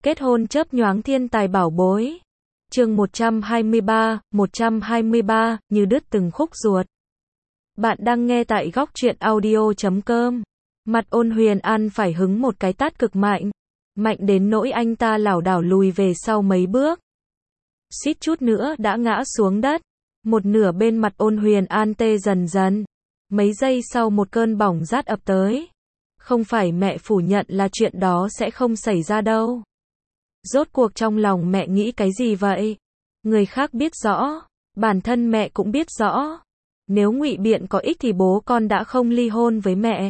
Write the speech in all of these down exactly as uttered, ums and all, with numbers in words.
Kết hôn chớp nhoáng thiên tài bảo bối. Chương một trăm hai mươi ba, một trăm hai mươi ba, như đứt từng khúc ruột. Bạn đang nghe tại góc truyện audio chấm com. Mặt Ôn Huyền An phải hứng một cái tát cực mạnh. Mạnh đến nỗi anh ta lảo đảo lùi về sau mấy bước. Suýt chút nữa đã ngã xuống đất. Một nửa bên mặt Ôn Huyền An tê dần dần. Mấy giây sau một cơn bỏng rát ập tới. Không phải mẹ phủ nhận là chuyện đó sẽ không xảy ra đâu. Rốt cuộc trong lòng mẹ nghĩ cái gì vậy? Người khác biết rõ, bản thân mẹ cũng biết rõ. Nếu ngụy biện có ích thì bố con đã không ly hôn với mẹ.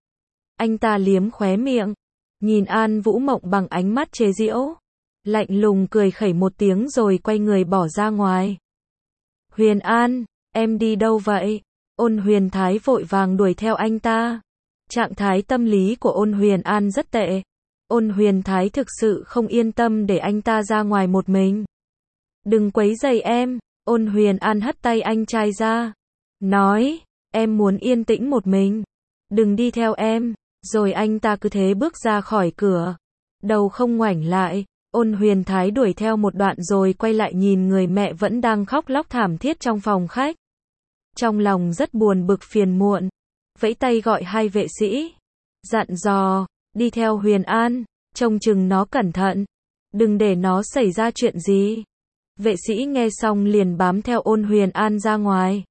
Anh ta liếm khóe miệng, nhìn An Vũ Mộng bằng ánh mắt chế giễu. Lạnh lùng cười khẩy một tiếng rồi quay người bỏ ra ngoài. Huyền An, em đi đâu vậy? Ôn Huyền Thái vội vàng đuổi theo anh ta. Trạng thái tâm lý của Ôn Huyền An rất tệ. Ôn Huyền Thái thực sự không yên tâm để anh ta ra ngoài một mình. Đừng quấy rầy em, Ôn Huyền An hất tay anh trai ra. Nói, em muốn yên tĩnh một mình. Đừng đi theo em. Rồi anh ta cứ thế bước ra khỏi cửa. Đầu không ngoảnh lại, Ôn Huyền Thái đuổi theo một đoạn rồi quay lại nhìn người mẹ vẫn đang khóc lóc thảm thiết trong phòng khách. Trong lòng rất buồn bực phiền muộn. Vẫy tay gọi hai vệ sĩ. Dặn dò, đi theo Huyền An, trông chừng nó cẩn thận. Đừng để nó xảy ra chuyện gì. Vệ sĩ nghe xong liền bám theo Ôn Huyền An ra ngoài.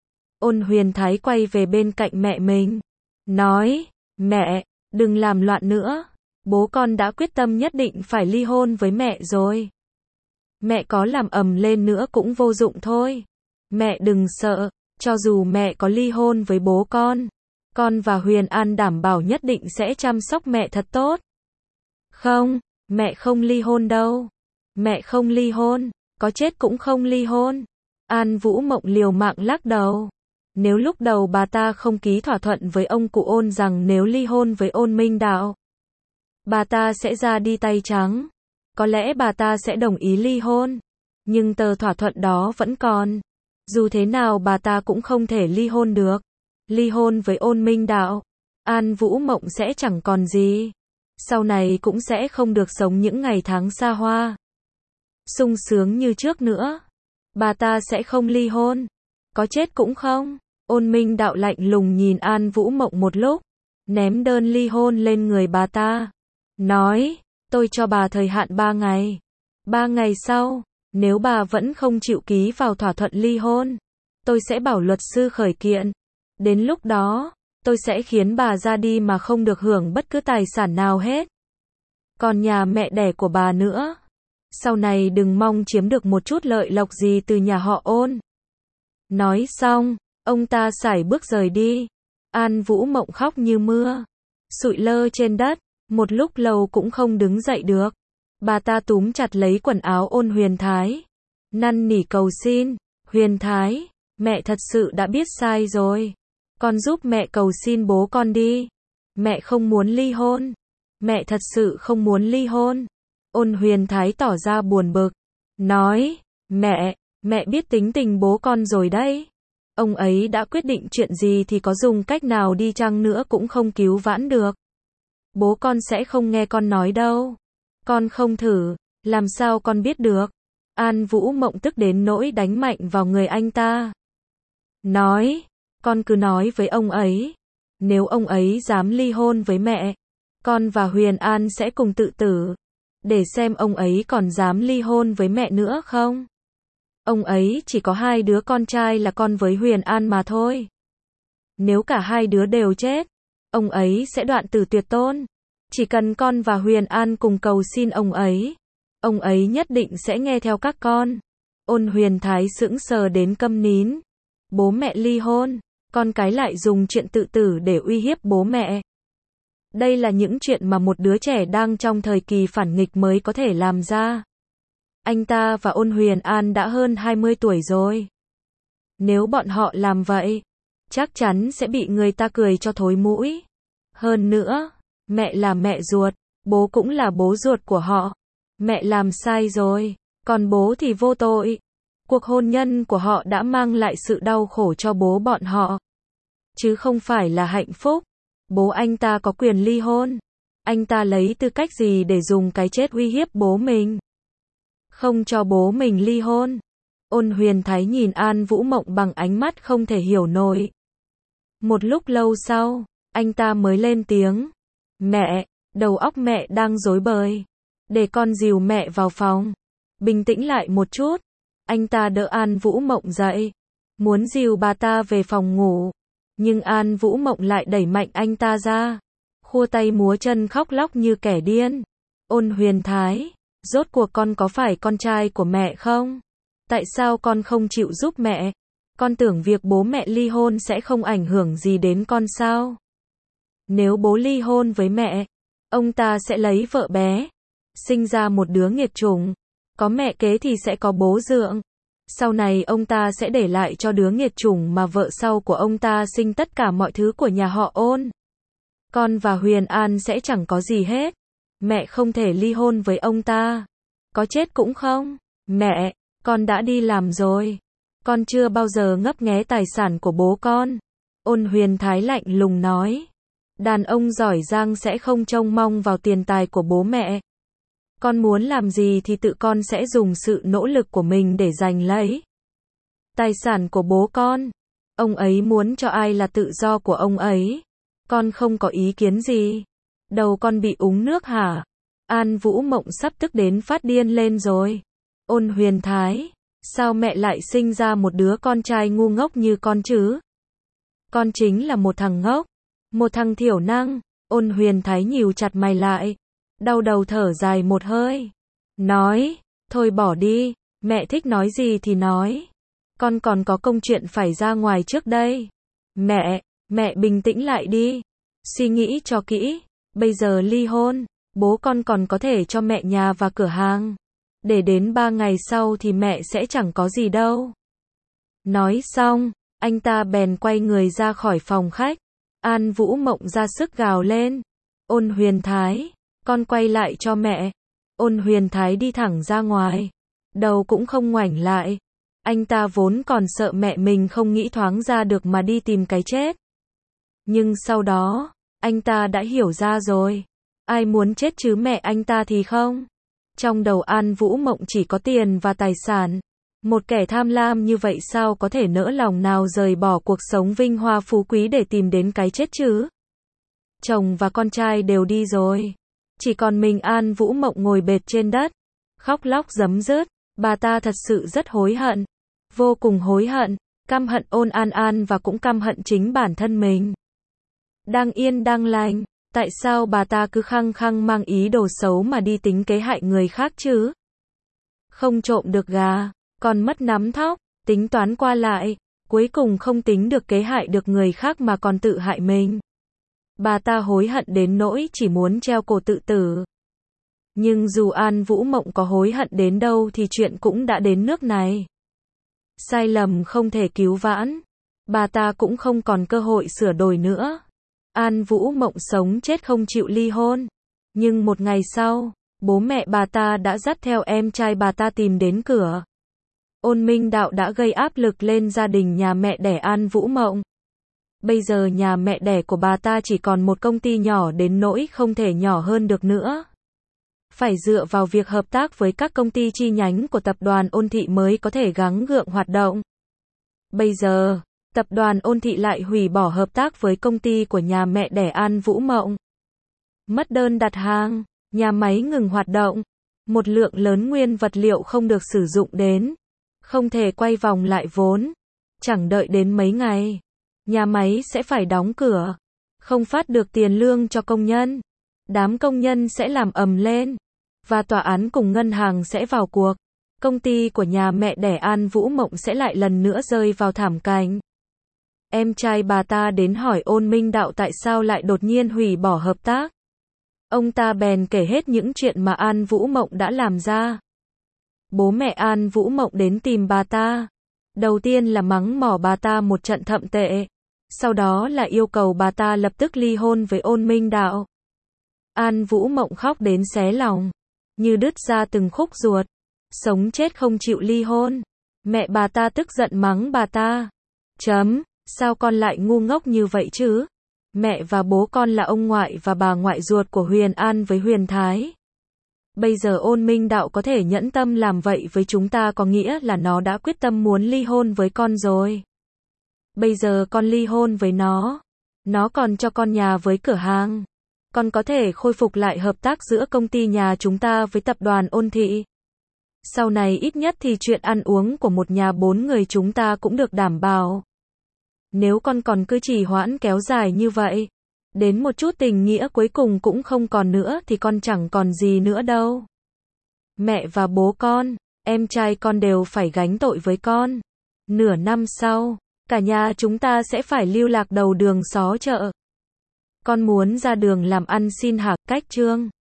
Ôn Huyền Thái quay về bên cạnh mẹ mình. Nói, mẹ, đừng làm loạn nữa. Bố con đã quyết tâm nhất định phải ly hôn với mẹ rồi. Mẹ có làm ầm lên nữa cũng vô dụng thôi. Mẹ đừng sợ, cho dù mẹ có ly hôn với bố con. Con và Huyền An đảm bảo nhất định sẽ chăm sóc mẹ thật tốt. Không, mẹ không ly hôn đâu. Mẹ không ly hôn, có chết cũng không ly hôn. An Vũ Mộng liều mạng lắc đầu. Nếu lúc đầu bà ta không ký thỏa thuận với ông cụ Ôn rằng nếu ly hôn với Ôn Minh Đạo, bà ta sẽ ra đi tay trắng. Có lẽ bà ta sẽ đồng ý ly hôn. Nhưng tờ thỏa thuận đó vẫn còn. Dù thế nào bà ta cũng không thể ly hôn được. Ly hôn với Ôn Minh Đạo, An Vũ Mộng sẽ chẳng còn gì. Sau này cũng sẽ không được sống những ngày tháng xa hoa, sung sướng như trước nữa. Bà ta sẽ không ly hôn. Có chết cũng không. Ôn Minh Đạo lạnh lùng nhìn An Vũ Mộng một lúc. Ném đơn ly hôn lên người bà ta. Nói, tôi cho bà thời hạn ba ngày. Ba ngày sau, nếu bà vẫn không chịu ký vào thỏa thuận ly hôn, tôi sẽ bảo luật sư khởi kiện. Đến lúc đó, tôi sẽ khiến bà ra đi mà không được hưởng bất cứ tài sản nào hết. Còn nhà mẹ đẻ của bà nữa. Sau này đừng mong chiếm được một chút lợi lộc gì từ nhà họ Ôn. Nói xong, ông ta sải bước rời đi. An Vũ Mộng khóc như mưa. Sụi lơ trên đất, một lúc lâu cũng không đứng dậy được. Bà ta túm chặt lấy quần áo Ôn Huyền Thái. Năn nỉ cầu xin, Huyền Thái, mẹ thật sự đã biết sai rồi. Con giúp mẹ cầu xin bố con đi. Mẹ không muốn ly hôn. Mẹ thật sự không muốn ly hôn. Ôn Huyền Thái tỏ ra buồn bực. Nói, mẹ, mẹ biết tính tình bố con rồi đấy. Ông ấy đã quyết định chuyện gì thì có dùng cách nào đi chăng nữa cũng không cứu vãn được. Bố con sẽ không nghe con nói đâu. Con không thử, làm sao con biết được. An Vũ Mộng tức đến nỗi đánh mạnh vào người anh ta. Nói, con cứ nói với ông ấy. Nếu ông ấy dám ly hôn với mẹ, con và Huyền An sẽ cùng tự tử. Để xem ông ấy còn dám ly hôn với mẹ nữa không. Ông ấy chỉ có hai đứa con trai là con với Huyền An mà thôi. Nếu cả hai đứa đều chết, ông ấy sẽ đoạn tử tuyệt tôn. Chỉ cần con và Huyền An cùng cầu xin ông ấy, ông ấy nhất định sẽ nghe theo các con. Ôn Huyền Thái sững sờ đến câm nín. Bố mẹ ly hôn, con cái lại dùng chuyện tự tử để uy hiếp bố mẹ. Đây là những chuyện mà một đứa trẻ đang trong thời kỳ phản nghịch mới có thể làm ra. Anh ta và Ôn Huyền An đã hơn hai mươi tuổi rồi. Nếu bọn họ làm vậy, chắc chắn sẽ bị người ta cười cho thối mũi. Hơn nữa, mẹ là mẹ ruột, bố cũng là bố ruột của họ. Mẹ làm sai rồi, còn bố thì vô tội. Cuộc hôn nhân của họ đã mang lại sự đau khổ cho bố bọn họ, chứ không phải là hạnh phúc. Bố anh ta có quyền ly hôn. Anh ta lấy tư cách gì để dùng cái chết uy hiếp bố mình? Không cho bố mình ly hôn. Ôn Huyền Thái nhìn An Vũ Mộng bằng ánh mắt không thể hiểu nổi. Một lúc lâu sau, anh ta mới lên tiếng. Mẹ, đầu óc mẹ đang rối bời. Để con dìu mẹ vào phòng. Bình tĩnh lại một chút. Anh ta đỡ An Vũ Mộng dậy. Muốn dìu bà ta về phòng ngủ. Nhưng An Vũ Mộng lại đẩy mạnh anh ta ra. Khua tay múa chân khóc lóc như kẻ điên. Ôn Huyền Thái, rốt cuộc con có phải con trai của mẹ không? Tại sao con không chịu giúp mẹ? Con tưởng việc bố mẹ ly hôn sẽ không ảnh hưởng gì đến con sao? Nếu bố ly hôn với mẹ, ông ta sẽ lấy vợ bé, sinh ra một đứa nghiệt chủng. Có mẹ kế thì sẽ có bố dượng. Sau này ông ta sẽ để lại cho đứa nghiệt chủng mà vợ sau của ông ta sinh tất cả mọi thứ của nhà họ Ôn. Con và Huyền An sẽ chẳng có gì hết. Mẹ không thể ly hôn với ông ta. Có chết cũng không. Mẹ, con đã đi làm rồi. Con chưa bao giờ ngấp nghé tài sản của bố con. Ôn Huyền Thái lạnh lùng nói. Đàn ông giỏi giang sẽ không trông mong vào tiền tài của bố mẹ. Con muốn làm gì thì tự con sẽ dùng sự nỗ lực của mình để giành lấy. Tài sản của bố con. Ông ấy muốn cho ai là tự do của ông ấy. Con không có ý kiến gì. Đầu con bị úng nước hả? An Vũ Mộng sắp tức đến phát điên lên rồi. Ôn Huyền Thái, sao mẹ lại sinh ra một đứa con trai ngu ngốc như con chứ? Con chính là một thằng ngốc. Một thằng thiểu năng. Ôn Huyền Thái nhíu chặt mày lại. Đau đầu thở dài một hơi. Nói, thôi bỏ đi. Mẹ thích nói gì thì nói. Con còn có công chuyện phải ra ngoài trước đây. Mẹ, mẹ bình tĩnh lại đi. Suy nghĩ cho kỹ. Bây giờ ly hôn, bố con còn có thể cho mẹ nhà và cửa hàng. Để đến ba ngày sau thì mẹ sẽ chẳng có gì đâu. Nói xong, anh ta bèn quay người ra khỏi phòng khách. An Vũ Mộng ra sức gào lên. Ôn Huyền Thái, con quay lại cho mẹ. Ôn Huyền Thái đi thẳng ra ngoài. Đầu cũng không ngoảnh lại. Anh ta vốn còn sợ mẹ mình không nghĩ thoáng ra được mà đi tìm cái chết. Nhưng sau đó, anh ta đã hiểu ra rồi. Ai muốn chết chứ mẹ anh ta thì không. Trong đầu An Vũ Mộng chỉ có tiền và tài sản. Một kẻ tham lam như vậy sao có thể nỡ lòng nào rời bỏ cuộc sống vinh hoa phú quý để tìm đến cái chết chứ? Chồng và con trai đều đi rồi. Chỉ còn mình An Vũ Mộng ngồi bệt trên đất. Khóc lóc rấm rứt. Bà ta thật sự rất hối hận. Vô cùng hối hận. Căm hận Ôn An An và cũng căm hận chính bản thân mình. Đang yên đang lành. Tại sao bà ta cứ khăng khăng mang ý đồ xấu mà đi tính kế hại người khác chứ? Không trộm được gà, còn mất nắm thóc, tính toán qua lại, cuối cùng không tính được kế hại được người khác mà còn tự hại mình. Bà ta hối hận đến nỗi chỉ muốn treo cổ tự tử. Nhưng dù An Vũ Mộng có hối hận đến đâu thì chuyện cũng đã đến nước này. Sai lầm không thể cứu vãn. Bà ta cũng không còn cơ hội sửa đổi nữa. An Vũ Mộng sống chết không chịu ly hôn. Nhưng một ngày sau, bố mẹ bà ta đã dắt theo em trai bà ta tìm đến cửa. Ôn Minh Đạo đã gây áp lực lên gia đình nhà mẹ đẻ An Vũ Mộng. Bây giờ nhà mẹ đẻ của bà ta chỉ còn một công ty nhỏ đến nỗi không thể nhỏ hơn được nữa. Phải dựa vào việc hợp tác với các công ty chi nhánh của tập đoàn Ôn Thị mới có thể gắng gượng hoạt động. Bây giờ, tập đoàn Ôn Thị lại hủy bỏ hợp tác với công ty của nhà mẹ đẻ An Vũ Mộng. Mất đơn đặt hàng, nhà máy ngừng hoạt động, một lượng lớn nguyên vật liệu không được sử dụng đến, không thể quay vòng lại vốn. Chẳng đợi đến mấy ngày, nhà máy sẽ phải đóng cửa, không phát được tiền lương cho công nhân. Đám công nhân sẽ làm ầm lên, và tòa án cùng ngân hàng sẽ vào cuộc. Công ty của nhà mẹ đẻ An Vũ Mộng sẽ lại lần nữa rơi vào thảm cảnh. Em trai bà ta đến hỏi Ôn Minh Đạo tại sao lại đột nhiên hủy bỏ hợp tác. Ông ta bèn kể hết những chuyện mà An Vũ Mộng đã làm ra. Bố mẹ An Vũ Mộng đến tìm bà ta. Đầu tiên là mắng mỏ bà ta một trận thậm tệ. Sau đó là yêu cầu bà ta lập tức ly hôn với Ôn Minh Đạo. An Vũ Mộng khóc đến xé lòng, như đứt ra từng khúc ruột. Sống chết không chịu ly hôn. Mẹ bà ta tức giận mắng bà ta. Chấm, sao con lại ngu ngốc như vậy chứ? Mẹ và bố con là ông ngoại và bà ngoại ruột của Huyền An với Huyền Thái. Bây giờ Ôn Minh Đạo có thể nhẫn tâm làm vậy với chúng ta có nghĩa là nó đã quyết tâm muốn ly hôn với con rồi. Bây giờ con ly hôn với nó. Nó còn cho con nhà với cửa hàng. Con có thể khôi phục lại hợp tác giữa công ty nhà chúng ta với tập đoàn Ôn Thị. Sau này ít nhất thì chuyện ăn uống của một nhà bốn người chúng ta cũng được đảm bảo. Nếu con còn cứ trì hoãn kéo dài như vậy, đến một chút tình nghĩa cuối cùng cũng không còn nữa thì con chẳng còn gì nữa đâu. Mẹ và bố con, em trai con đều phải gánh tội với con. Nửa năm sau, cả nhà chúng ta sẽ phải lưu lạc đầu đường xó chợ. Con muốn ra đường làm ăn xin hả, cách Trương?